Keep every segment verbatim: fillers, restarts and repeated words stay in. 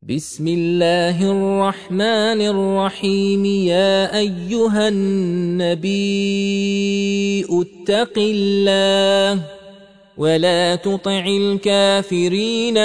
بسم الله الرحمن الرحيم. يا أيها النبي اتق الله ولا تطع الكافرين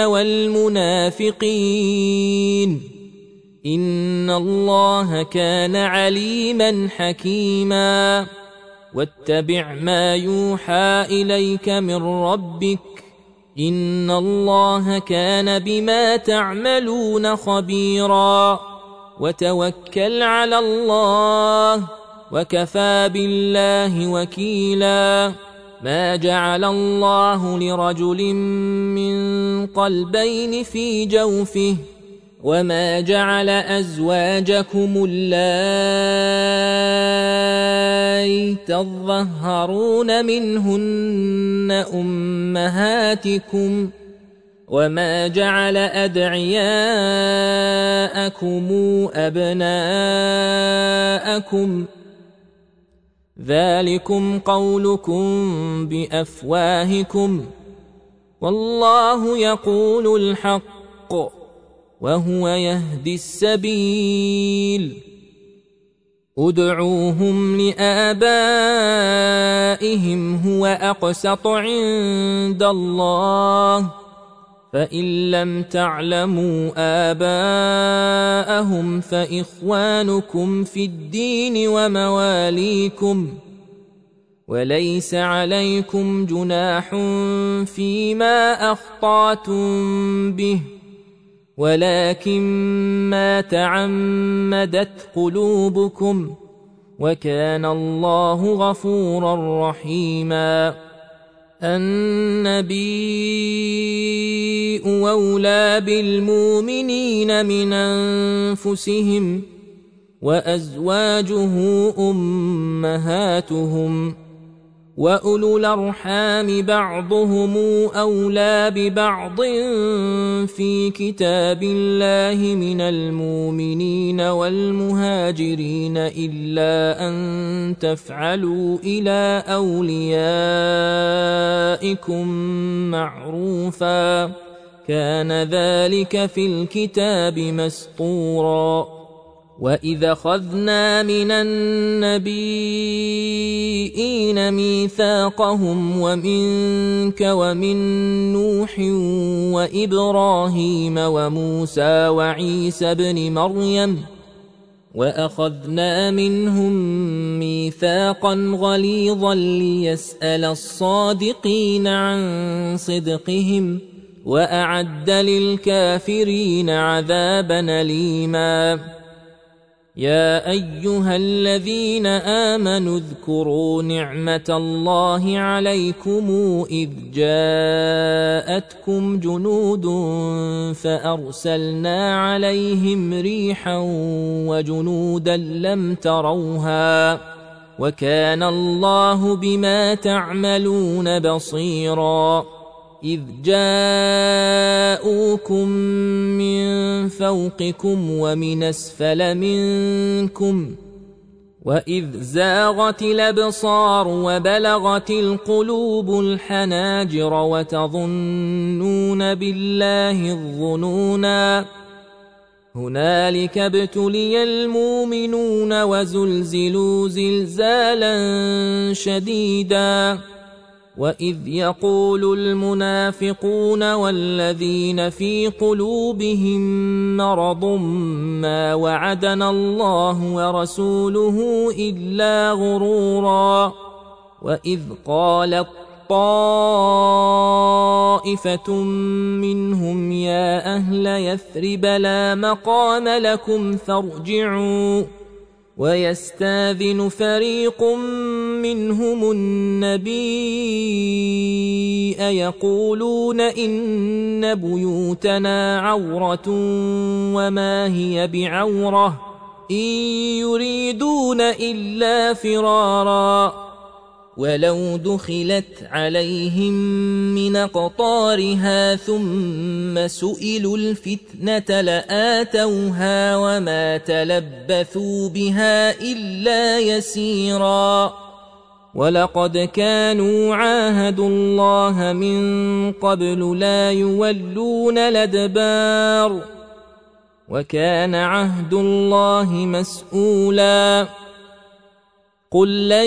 والمنافقين إن الله كان عليما حكيما. واتبع ما يوحى إليك من ربك إن الله كان بما تعملون خبيرا. وتوكل على الله وكفى بالله وكيلا. ما جعل الله لرجل من قلبين في جوفه وما جعل أزواجكم اللائي تظهرون منهن أمهاتكم وما جعل أدعياءكم أبناءكم ذلكم قولكم بأفواهكم والله يقول الحق وهو يهدي السبيل. ادعوهم لآبائهم هو أقسط عند الله فإن لم تعلموا آباءهم فإخوانكم في الدين ومواليكم وليس عليكم جناح فيما أخطأتم به ولكن ما تعمدت قلوبكم وكان الله غفورا رحيما. النبي أولى بالمؤمنين من أنفسهم وأزواجه أمهاتهم وأولو الأرحام بعضهم أولى ببعض في كتاب الله من المؤمنين والمهاجرين إلا أن تفعلوا إلى أوليائكم معروفا كان ذلك في الكتاب مسطورا. وإذا أخذنا من النبيين ميثاقهم ومنك ومن نوح وإبراهيم وموسى وعيسى بن مريم وأخذنا منهم ميثاقا غليظا ليسأل الصادقين عن صدقهم وأعد للكافرين عذابا أليما. يا أيها الذين آمنوا اذكروا نعمة الله عليكم إذ جاءتكم جنود فأرسلنا عليهم ريحا وجنودا لم تروها وكان الله بما تعملون بصيرا. إذ جاءوكم من فوقكم ومن أسفل منكم وإذ زاغت الأبصار وبلغت القلوب الحناجر وتظنون بالله الظنونا. هنالك ابتلي المؤمنون وزلزلوا زلزالا شديدا. وإذ يقول المنافقون والذين في قلوبهم مرض ما وعدنا الله ورسوله إلا غرورا. وإذ قالت طائفة منهم يا أهل يثرب لا مقام لكم فارجعوا ويستاذن فريق منهم النبي يقولون إن بيوتنا عورة وما هي بعورة إن يريدون إلا فرارا. ولو دخلت عليهم من أقطارها ثم سئلوا الفتنة لآتوها وما تلبثوا بها إلا يسيرا. ولقد كانوا عاهدوا الله من قبل لا يولون الأدبار وكان عهد الله مسؤولا قل لن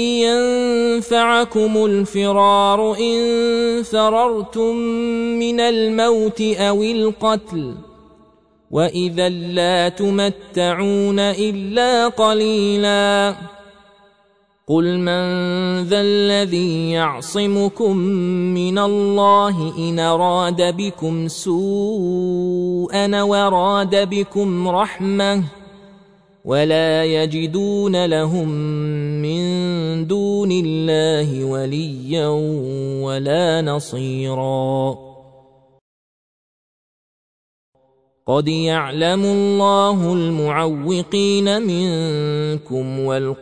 ينفعكم الفرار إن فررتم من الموت أو القتل وإذا لا تمتعون إلا قليلا قل من ذا الذي يعصمكم من الله إن أراد بكم سوءا وراد بكم رحمة ولا يجدون لهم من دون الله وليا ولا نصيرا قد يعلم الله المعوقين منكم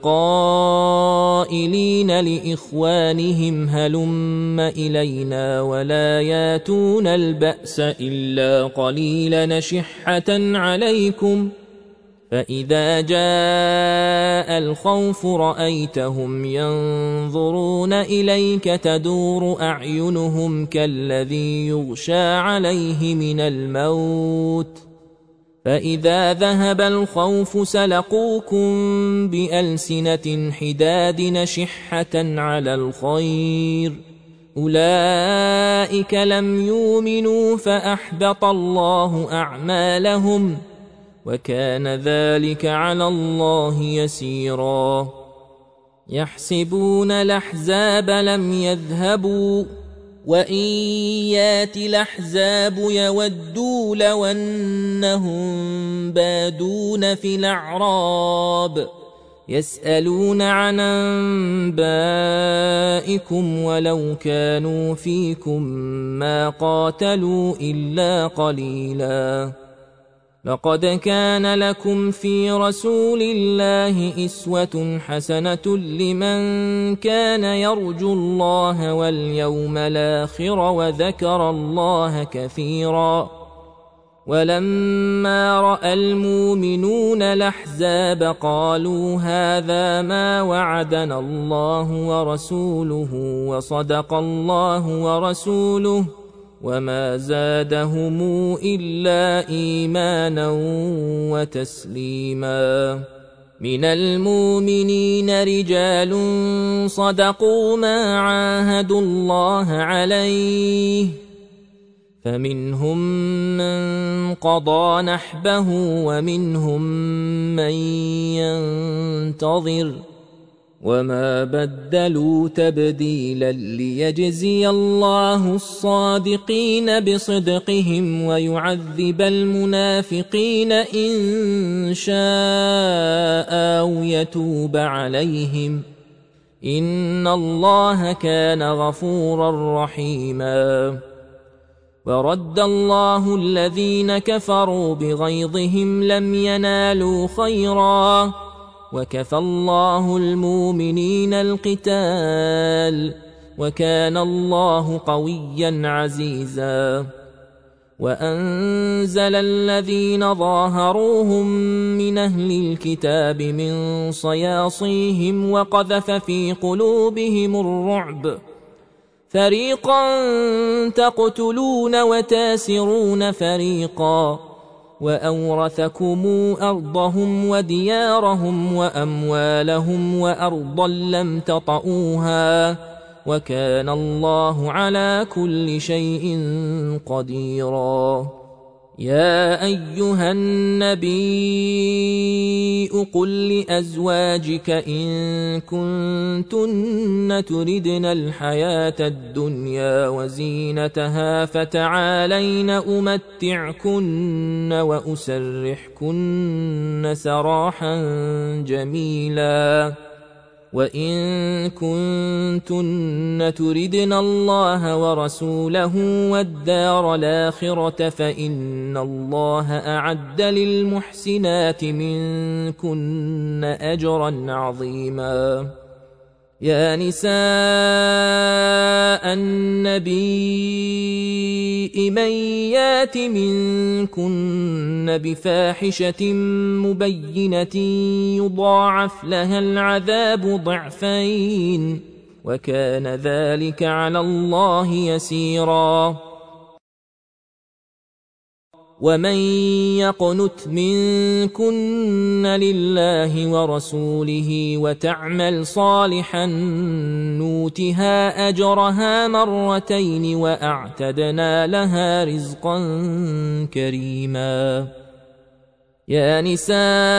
والقائلين لإخوانهم هلم إلينا ولا ياتون البأس إلا قليلا نشحة عليكم فإذا جاء الخوف رأيتهم ينظرون إليك تدور أعينهم كالذي يغشى عليه من الموت فإذا ذهب الخوف سلقوكم بألسنة حداد نشحة على الخير أولئك لم يؤمنوا فأحبط الله أعمالهم وكان ذلك على الله يسيرا يحسبون الأحزاب لم يذهبوا وإن يات الأحزاب يودوا لو أنهم بادون في الأعراب يسألون عن أنبائكم ولو كانوا فيكم ما قاتلوا إلا قليلا لقد كان لكم في رسول الله أسوة حسنة لمن كان يرجو الله واليوم الآخر وذكر الله كثيرا ولما رأى المؤمنون الأحزاب قالوا هذا ما وعدنا الله ورسوله وصدق الله ورسوله وما زادهم إلا إيمانا وتسليما من المؤمنين رجال صدقوا ما عاهدوا الله عليه فمنهم من قضى نحبه ومنهم من ينتظر وما بدلوا تبديلا ليجزي الله الصادقين بصدقهم ويعذب المنافقين إن شاء أو يتوب عليهم إن الله كان غفورا رحيما ورد الله الذين كفروا بغيظهم لم ينالوا خيرا وكفى الله المؤمنين القتال وكان الله قويا عزيزا وأنزل الذين ظاهروهم من أهل الكتاب من صياصيهم وقذف في قلوبهم الرعب فريقا تقتلون وتاسرون فريقا وأورثكم أرضهم وديارهم وأموالهم وأرضا لم تطئوها وكان الله على كل شيء قديرا يا أيها النبي قل لأزواجك إن كنتن تردن الحياة الدنيا وزينتها فتعالين أمتعكن وأسرحكن سراحا جميلا وإن كنتن تردن الله ورسوله والدار الآخرة فإن الله أعد للمحسنات منكن أجرا عظيما يا نساء النبي من يات منكن بفاحشة مبينة يضاعف لها العذاب ضعفين وكان ذلك على الله يسيرا ومن يقنت منكن لله ورسوله وتعمل صالحا نوتها أجرها مرتين وأعتدنا لها رزقا كريما. يا نساء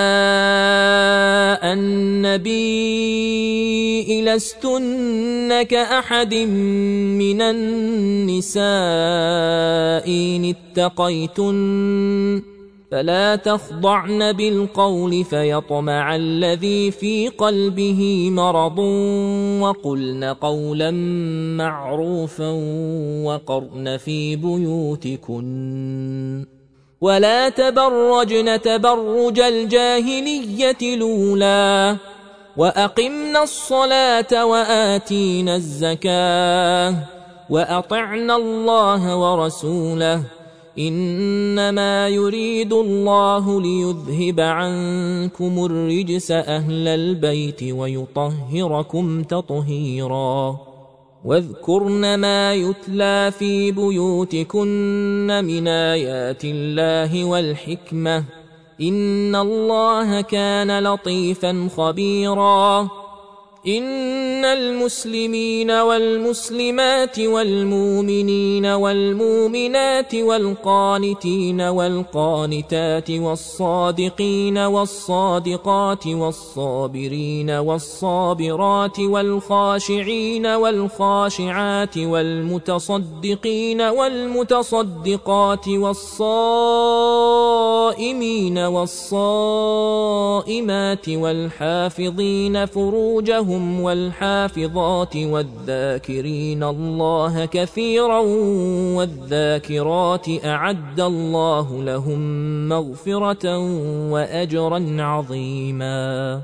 النبي لستن كأحد من النساء إن اتقيتن فلا تخضعن بالقول فيطمع الذي في قلبه مرض وقلن قولا معروفا وقرن في بيوتكن ولا تبرجن تبرج الجاهلية الأولى وأقمنا الصلاة وآتينا الزكاة وأطعنا الله ورسوله إنما يريد الله ليذهب عنكم الرجس أهل البيت ويطهركم تطهيرا. واذكرن ما يتلى في بيوتكن من آيات الله والحكمة إن الله كان لطيفا خبيرا. إن المسلمين والمسلمات والمؤمنين والمؤمنات والقانتين والقانتات والصادقين والصادقات والصابرين والصابرات والخاشعين والخاشعات والمتصدقين والمتصدقات والصائمين والصائمات والحافظين فروجهم والحافظات والذاكرين الله كثيرا والذاكرات أعد الله لهم مغفرة وأجرا عظيما.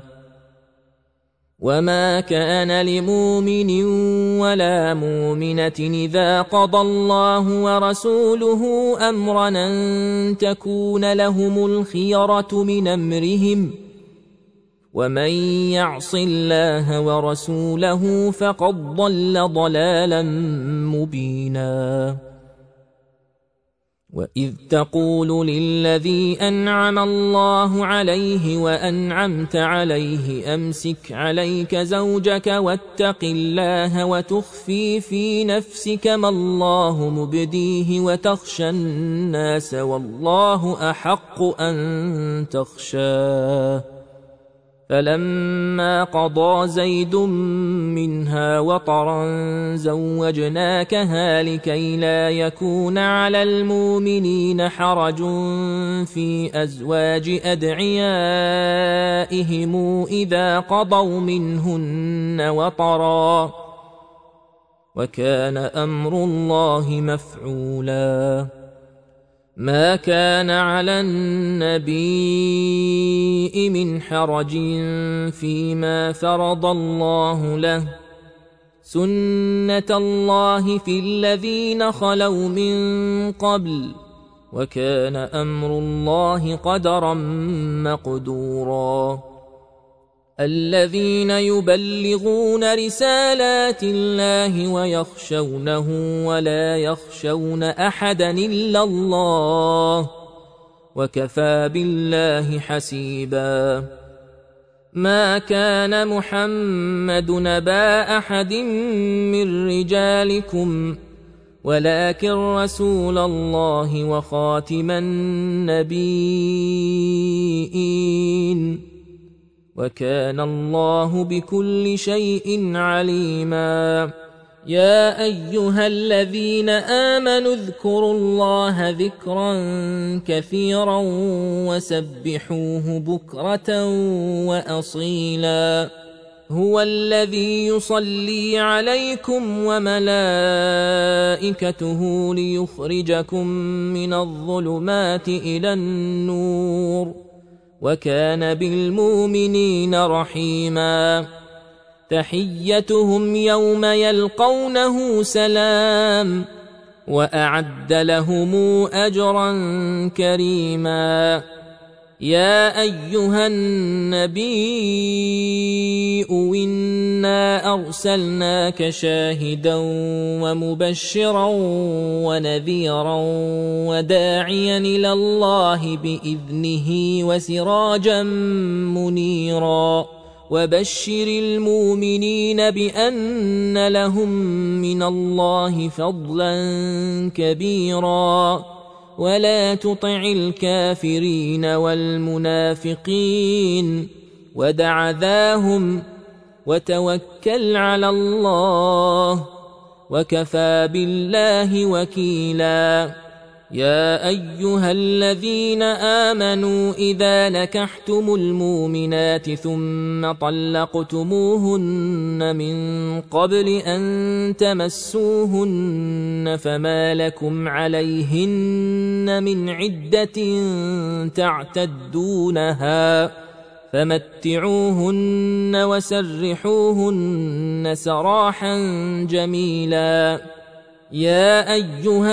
وما كان لمؤمن ولا مؤمنة إذا قضى الله ورسوله أمرا أن تكون لهم الخيرة من أمرهم ومن يعص الله ورسوله فقد ضل ضلالا مبينا. وإذ تقول للذي أنعم الله عليه وأنعمت عليه أمسك عليك زوجك واتق الله وتخفي في نفسك ما الله مبديه وتخشى الناس والله أحق أن تخشاه فلما قضى زيد منها وطرا زوجناكها لكي لا يكون على المؤمنين حرج في أزواج أدعيائهم إذا قضوا منهن وطرا وكان أمر الله مفعولا. ما كان على النبي من حرج فيما فرض الله له سنة الله في الذين خلوا من قبل وكان أمر الله قدرا مقدورا. الذين يبلغون رسالات الله ويخشونه ولا يخشون أحدا إلا الله وكفى بالله حسيبا. ما كان محمد نبا أحد من رجالكم ولكن رسول الله وخاتم النبيين وكان الله بكل شيء عليما. يا أيها الذين آمنوا اذكروا الله ذكرا كثيرا وسبحوه بكرة وأصيلا. هو الذي يصلي عليكم وملائكته ليخرجكم من الظلمات إلى النور وكان بالمؤمنين رحيما. تحيتهم يوم يلقونه سلام وأعد لهم أجرا كريما. يا أيها النبي إنا أرسلناك شاهدا ومبشرا ونذيرا وداعيا إلى الله بإذنه وسراجا منيرا وبشر المؤمنين بأن لهم من الله فضلا كبيرا ولا تطع الكافرين والمنافقين ودع ذاهم وتوكل على الله وكفى بالله وكيلا. يا أيها الذين آمنوا إذا نكحتم المؤمنات ثم طلقتموهن من قبل أن تمسوهن فما لكم عليهن من عدة تعتدونها فمتعوهن وسرحوهن سراحا جميلا. يا أيها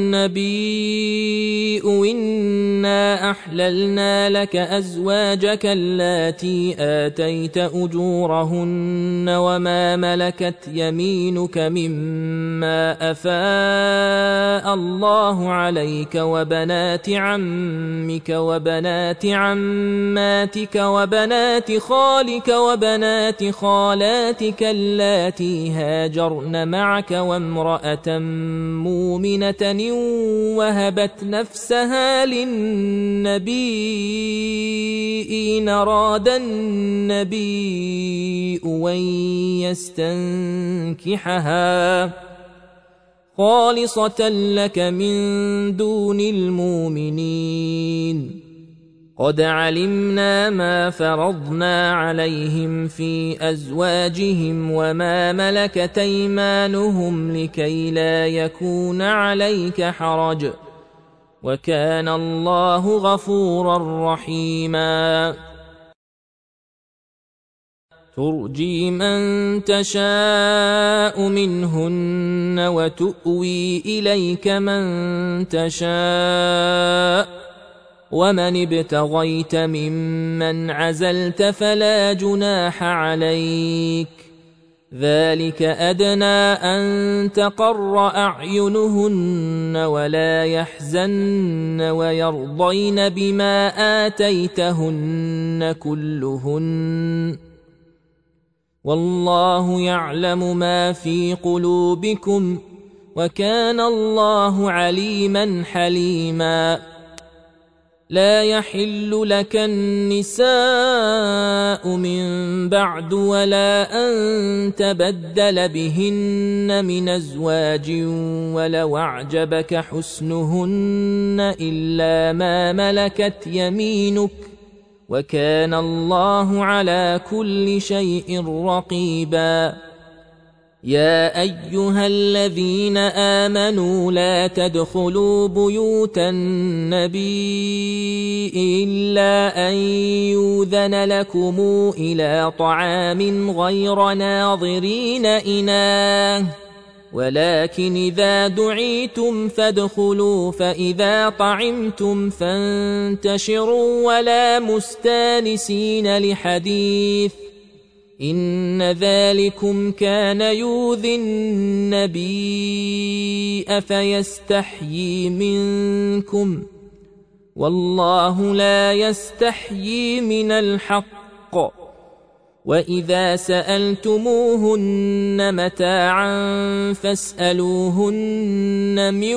النبي إنا أحللنا لك أزواجك اللاتي آتيت أجورهن وما ملكت يمينك مما أفاء الله عليك وبنات عمك وبنات عماتك وبنات خالك وبنات خالاتك اللاتي هاجرن معك وامرأة مؤمنة وهبت نفسها للنبي إن أراد النبي أن يستنكحها خالصة لك من دون المؤمنين. قد علمنا ما فرضنا عليهم في أزواجهم وما ملكت أيمانهم لكي لا يكون عليك حرج وكان الله غفورا رحيما. ترجي من تشاء منهن وتؤوي إليك من تشاء ومن ابتغيت ممن عزلت فلا جناح عليك ذلك أدنى أن تقر أعينهن ولا يحزن ويرضين بما آتيتهن كلهن والله يعلم ما في قلوبكم وكان الله عليما حليما. لا يحل لك النساء من بعد ولا أن تبدل بهن من أزواج ولو أعجبك حسنهن إلا ما ملكت يمينك وكان الله على كل شيء رقيبا. يا أيها الذين آمنوا لا تدخلوا بيوت النبي إلا أن يؤذن لكم إلى طعام غير ناظرين إناه ولكن إذا دعيتم فادخلوا فإذا طعمتم فانتشروا ولا مستانسين لحديث إن ذلكم كان يؤذي النبي فيستحيي منكم والله لا يستحيي من الحق. وإذا سألتموهن متاعا فاسألوهن من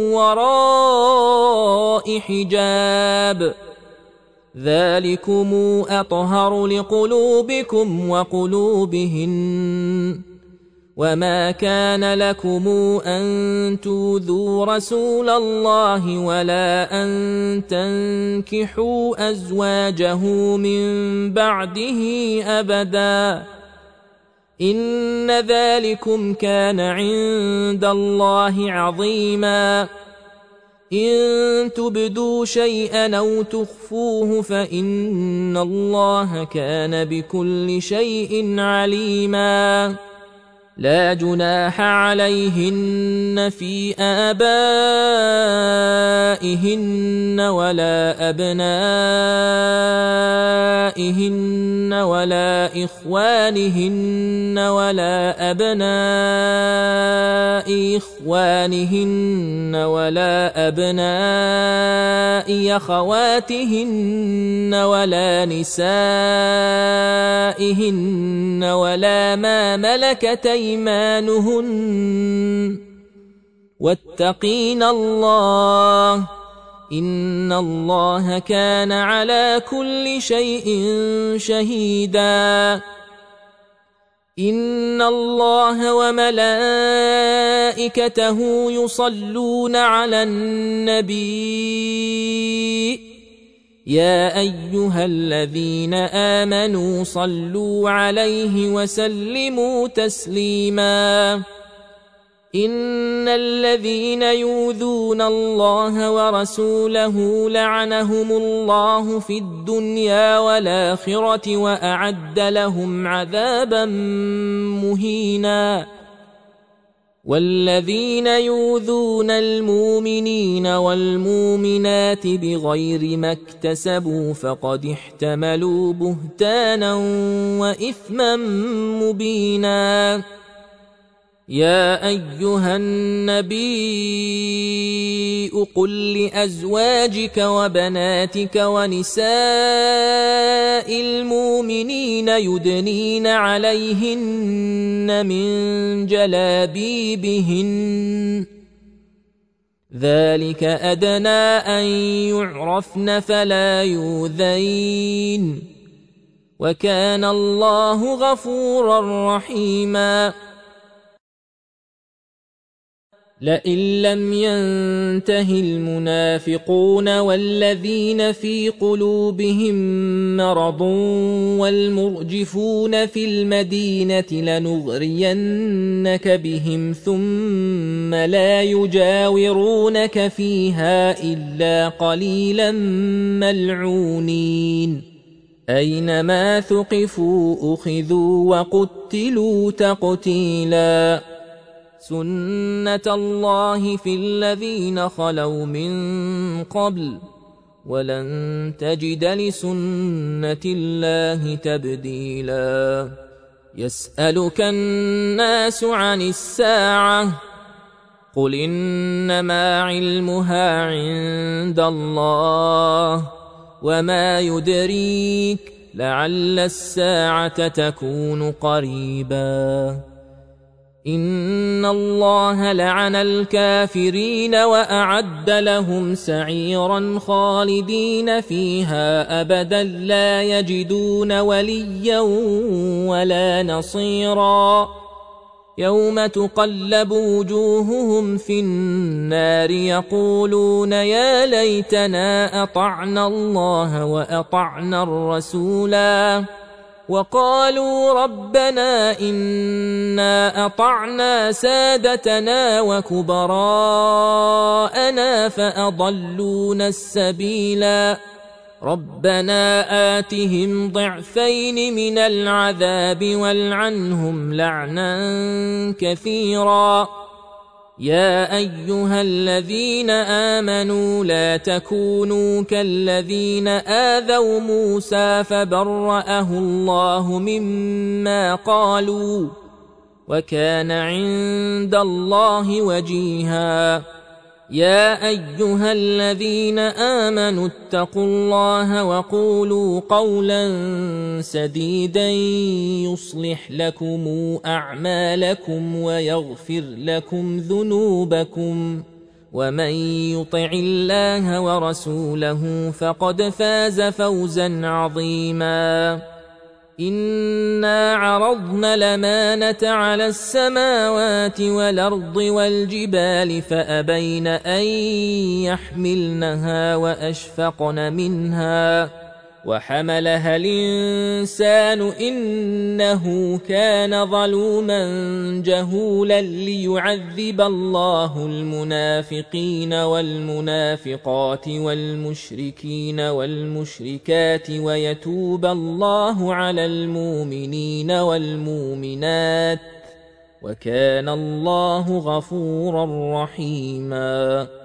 وراء حجاب ذلكم أطهر لقلوبكم وقلوبهن وما كان لكم أن تؤذوا رسول الله ولا أن تنكحوا أزواجه من بعده أبدا إن ذلكم كان عند الله عظيما. إن تبدوا شيئا أو تخفوه فإن الله كان بكل شيء عليما. لا جناح عليهن في آبائهن ولا أبنائهن ولا إخوانهن ولا أبناء إخوانهن ولا أبناء أخواتهن ولا نسائهن ولا ما ملكت أيمانهن واتقين الله إن الله كان على كل شيء شهيدا إن الله وملائكته يصلون على النبي يا أيها الذين آمنوا صلوا عليه وسلموا تسليما إن الذين يؤذون الله ورسوله لعنهم الله في الدنيا والآخرة وأعد لهم عذابا مهينا والذين يؤذون المؤمنين والمؤمنات بغير ما اكتسبوا فقد احتملوا بهتانا وإثما مبينا يا أيها النبي قل لأزواجك وبناتك ونساء المؤمنين يدنين عليهن من جلابيبهن ذلك أدنى أن يعرفن فلا يؤذين وكان الله غفورا رحيما لئن لم ينته المنافقون والذين في قلوبهم مرض والمرجفون في المدينة لنغرينك بهم ثم لا يجاورونك فيها إلا قليلا ملعونين أينما ثقفوا أخذوا وقتلوا تقتيلا سنة الله في الذين خلوا من قبل ولن تجد لسنة الله تبديلا يسألك الناس عن الساعة قل إنما علمها عند الله وما يدريك لعل الساعة تكون قريبا إن الله لعن الكافرين وأعد لهم سعيرا خالدين فيها أبدا لا يجدون وليا ولا نصيرا يوم تقلب وجوههم في النار يقولون يا ليتنا أطعنا الله وأطعنا الرسولا وقالوا ربنا إنا أطعنا سادتنا وكبراءنا فأضلونا السبيلا ربنا آتهم ضعفين من العذاب والعنهم لعنا كثيرا يا أيها الذين آمنوا لا تكونوا كالذين آذوا موسى فبرأه الله مما قالوا وكان عند الله وجيها يا أيها الذين آمنوا اتقوا الله وقولوا قولا سديدا يصلح لكم أعمالكم ويغفر لكم ذنوبكم ومن يطع الله ورسوله فقد فاز فوزا عظيما إنا عرضنا الأمانة على السماوات والأرض والجبال فأبين أن يحملنها وأشفقن منها وحملها الإنسان إنه كان ظلوما جهولا ليعذب الله المنافقين والمنافقات والمشركين والمشركات ويتوب الله على المؤمنين والمؤمنات وكان الله غفورا رحيما.